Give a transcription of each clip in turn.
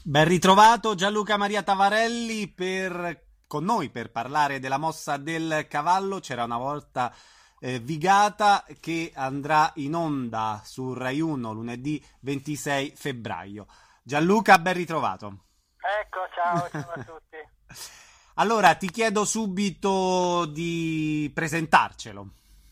Ben ritrovato Gianluca Maria Tavarelli con noi per parlare della mossa del cavallo. C'era una volta Vigata che andrà in onda su Rai 1 lunedì 26 febbraio. Gianluca, ben ritrovato. Ecco, ciao a tutti. Allora, ti chiedo subito di presentarcelo.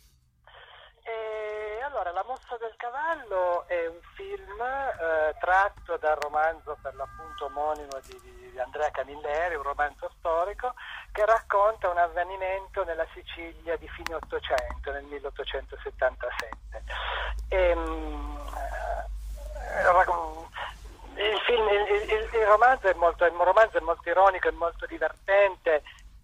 Allora, La mossa del cavallo è un film tratto dal romanzo per l'appunto omonimo di Andrea Camilleri, un romanzo storico che racconta un avvenimento nella Sicilia di fine Ottocento, nel 1877. Il romanzo è molto ironico, è molto divertente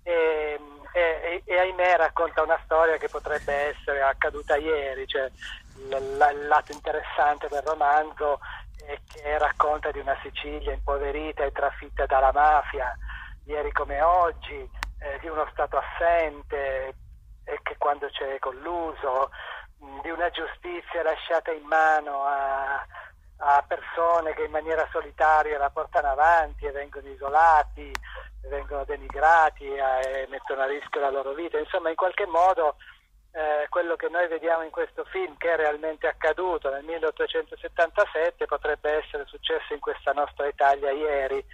e ahimè racconta una storia che potrebbe essere accaduta ieri, cioè il lato interessante del romanzo è che racconta di una Sicilia impoverita e trafitta dalla mafia, ieri come oggi, di uno Stato assente e che quando c'è colluso, di una giustizia lasciata in mano a persone che in maniera solitaria la portano avanti e vengono isolati, vengono denigrati e mettono a rischio la loro vita. Insomma, in qualche modo quello che noi vediamo in questo film, che è realmente accaduto nel 1877, potrebbe essere successo in questa nostra Italia ieri.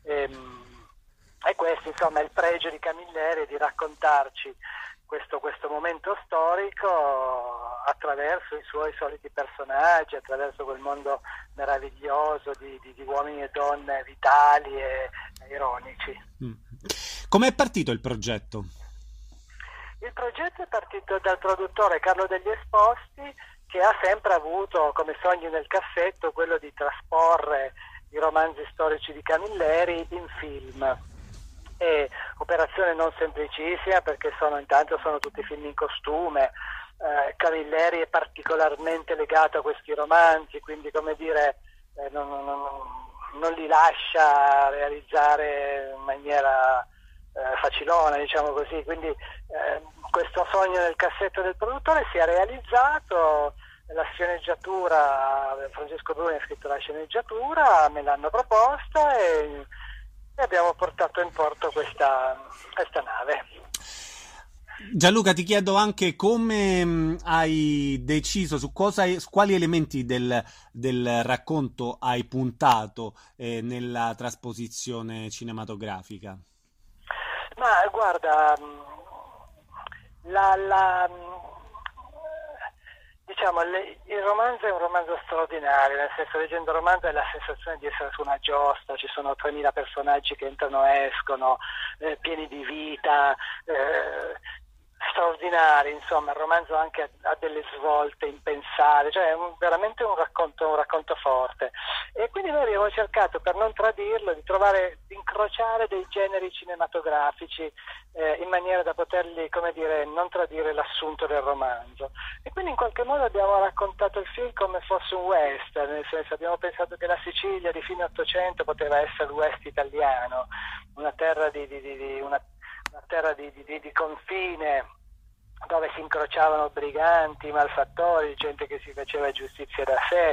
E questo, insomma, è il pregio di Camilleri, di raccontarci questo momento storico attraverso i suoi soliti personaggi, attraverso quel mondo meraviglioso di uomini e donne vitali e ironici. Come è partito il progetto? Il progetto è partito dal produttore Carlo Degli Esposti, che ha sempre avuto come sogno nel cassetto quello di trasporre i romanzi storici di Camilleri in film. È operazione non semplicissima perché intanto sono tutti film in costume. Camilleri è particolarmente legato a questi romanzi, quindi come dire non li lascia realizzare in maniera facilona, diciamo così. Quindi questo sogno nel cassetto del produttore si è realizzato. La sceneggiatura, Francesco Bruni ha scritto la sceneggiatura, me l'hanno proposta e abbiamo portato in porto questa nave. Gianluca, ti chiedo anche come hai deciso, su quali elementi del racconto hai puntato nella trasposizione cinematografica? Ma guarda, diciamo, il romanzo è un romanzo straordinario, nel senso, leggendo il romanzo hai la sensazione di essere su una giostra, ci sono 3000 personaggi che entrano e escono, pieni di vita, straordinari, insomma. Il romanzo anche ha delle svolte impensate, cioè è veramente un racconto forte. E quindi noi abbiamo cercato, per non tradirlo, di incrociare dei generi cinematografici in maniera da poterli, come dire, non tradire l'assunto del romanzo. E quindi in qualche modo abbiamo raccontato il film come fosse un western, nel senso, abbiamo pensato che la Sicilia di fine Ottocento poteva essere il West italiano, una terra una terra di confine, dove si incrociavano briganti, malfattori, gente che si faceva giustizia da sé,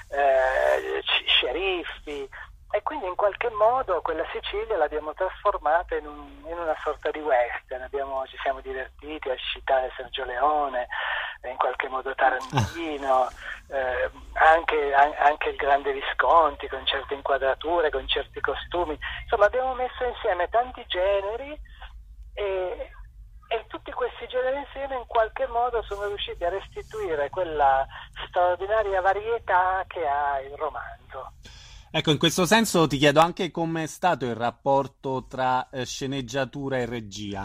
sceriffi, e quindi in qualche modo quella Sicilia l'abbiamo trasformata in una sorta di western. Ci siamo divertiti a citare Sergio Leone, in qualche modo Tarantino, anche il Grande Visconti, con certe inquadrature, con certi costumi. Insomma, abbiamo messo insieme tanti generi e tutti questi generi insieme in qualche modo sono riusciti a restituire quella straordinaria varietà che ha il romanzo. Ecco, in questo senso ti chiedo anche come è stato il rapporto tra sceneggiatura e regia.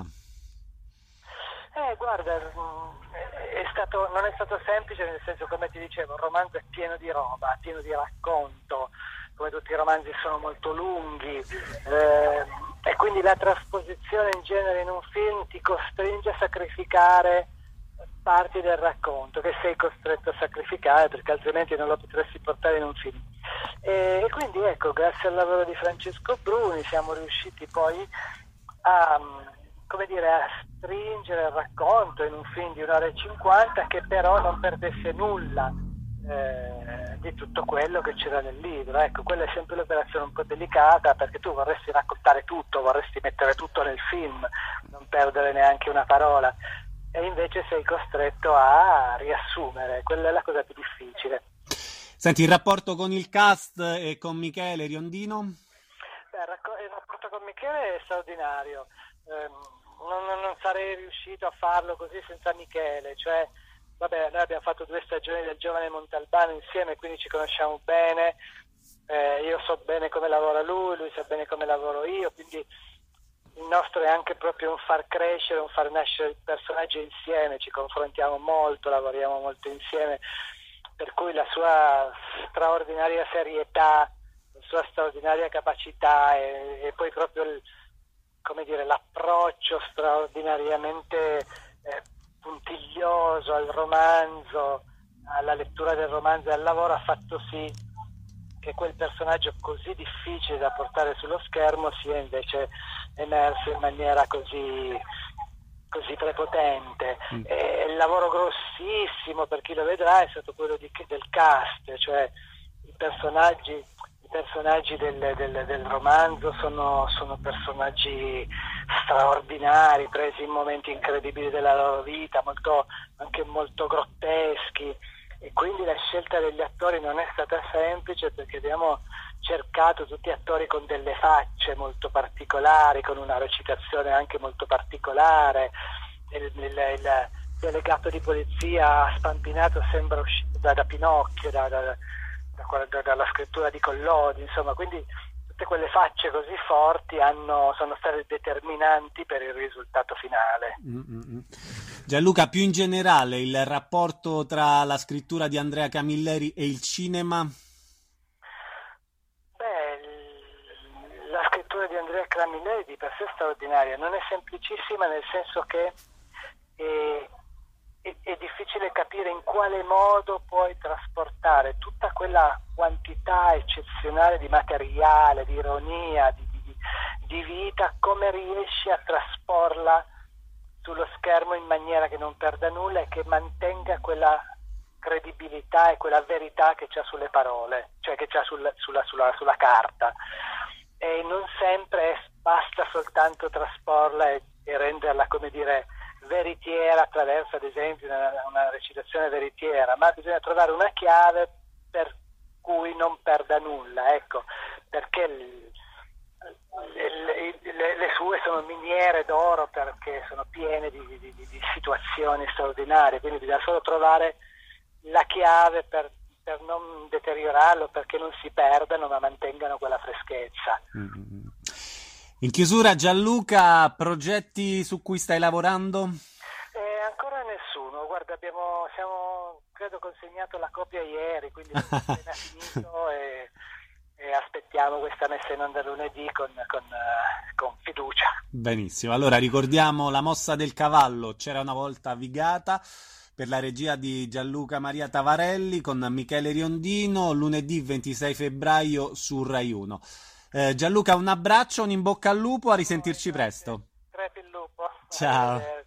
Guarda, non è stato semplice, nel senso, come ti dicevo, il romanzo è pieno di roba, pieno di racconto, come tutti i romanzi sono molto lunghi, e quindi la trasposizione in genere in un film ti costringe a sacrificare parti del racconto che sei costretto a sacrificare, perché altrimenti non lo potresti portare in un film. E quindi ecco, grazie al lavoro di Francesco Bruni siamo riusciti poi a stringere il racconto in un film di 1 ora e 50 che però non perdesse nulla di tutto quello che c'era nel libro. Ecco, quella è sempre l'operazione un po' delicata, perché tu vorresti raccontare tutto, vorresti mettere tutto nel film, non perdere neanche una parola, e invece sei costretto a riassumere. Quella è la cosa più difficile. Senti, il rapporto con il cast e con Michele Riondino? Beh, il rapporto con Michele è straordinario. Non sarei riuscito a farlo così senza Michele. Cioè, vabbè, noi abbiamo fatto 2 stagioni del Giovane Montalbano insieme, quindi ci conosciamo bene. Io so bene come lavora lui sa bene come lavoro io, quindi il nostro è anche proprio un far crescere, un far nascere il personaggio insieme. Ci confrontiamo molto, lavoriamo molto insieme, per cui la sua straordinaria serietà, la sua straordinaria capacità e poi proprio l'approccio straordinariamente puntiglioso al romanzo, alla lettura del romanzo e al lavoro, ha fatto sì che quel personaggio così difficile da portare sullo schermo sia invece emerso in maniera così prepotente. Il lavoro grossissimo, per chi lo vedrà, è stato quello del cast, cioè i personaggi del romanzo sono personaggi straordinari, presi in momenti incredibili della loro vita, anche molto grotteschi, e quindi la scelta degli attori non è stata semplice, perché abbiamo cercato tutti attori con delle facce molto particolari, con una recitazione anche molto particolare. Il delegato di polizia spampinato sembra uscito da Pinocchio, dalla scrittura di Collodi, insomma, quindi tutte quelle facce così forti sono state determinanti per il risultato finale. Gianluca, più in generale, il rapporto tra la scrittura di Andrea Camilleri e il cinema? La scrittura di Andrea Camilleri di per sé è straordinaria, non è semplicissima, nel senso che è difficile capire in quale modo puoi trasportare tutta quella quantità eccezionale di materiale, di ironia, di vita, come riesci a trasporla sullo schermo in maniera che non perda nulla e che mantenga quella credibilità e quella verità che c'ha sulle parole, cioè che c'ha sulla carta. E non sempre basta soltanto trasporla e renderla, come dire, veritiera attraverso, ad esempio, una recitazione veritiera, ma bisogna trovare una chiave per cui non perda nulla, ecco, perché le sue sono miniere d'oro, perché sono piene di situazioni straordinarie, quindi bisogna solo trovare la chiave per non deteriorarlo, perché non si perdano ma mantengano quella freschezza. In chiusura, Gianluca, progetti su cui stai lavorando? Ancora nessuno, guarda, siamo credo consegnato la copia ieri, quindi è appena finito e aspettiamo questa messa in onda lunedì con fiducia. Benissimo, allora ricordiamo La mossa del cavallo, c'era una volta Vigata, per la regia di Gianluca Maria Tavarelli, con Michele Riondino, lunedì 26 febbraio su Rai 1. Gianluca, un abbraccio, un in bocca al lupo, a risentirci presto. Crepi il lupo. Ciao.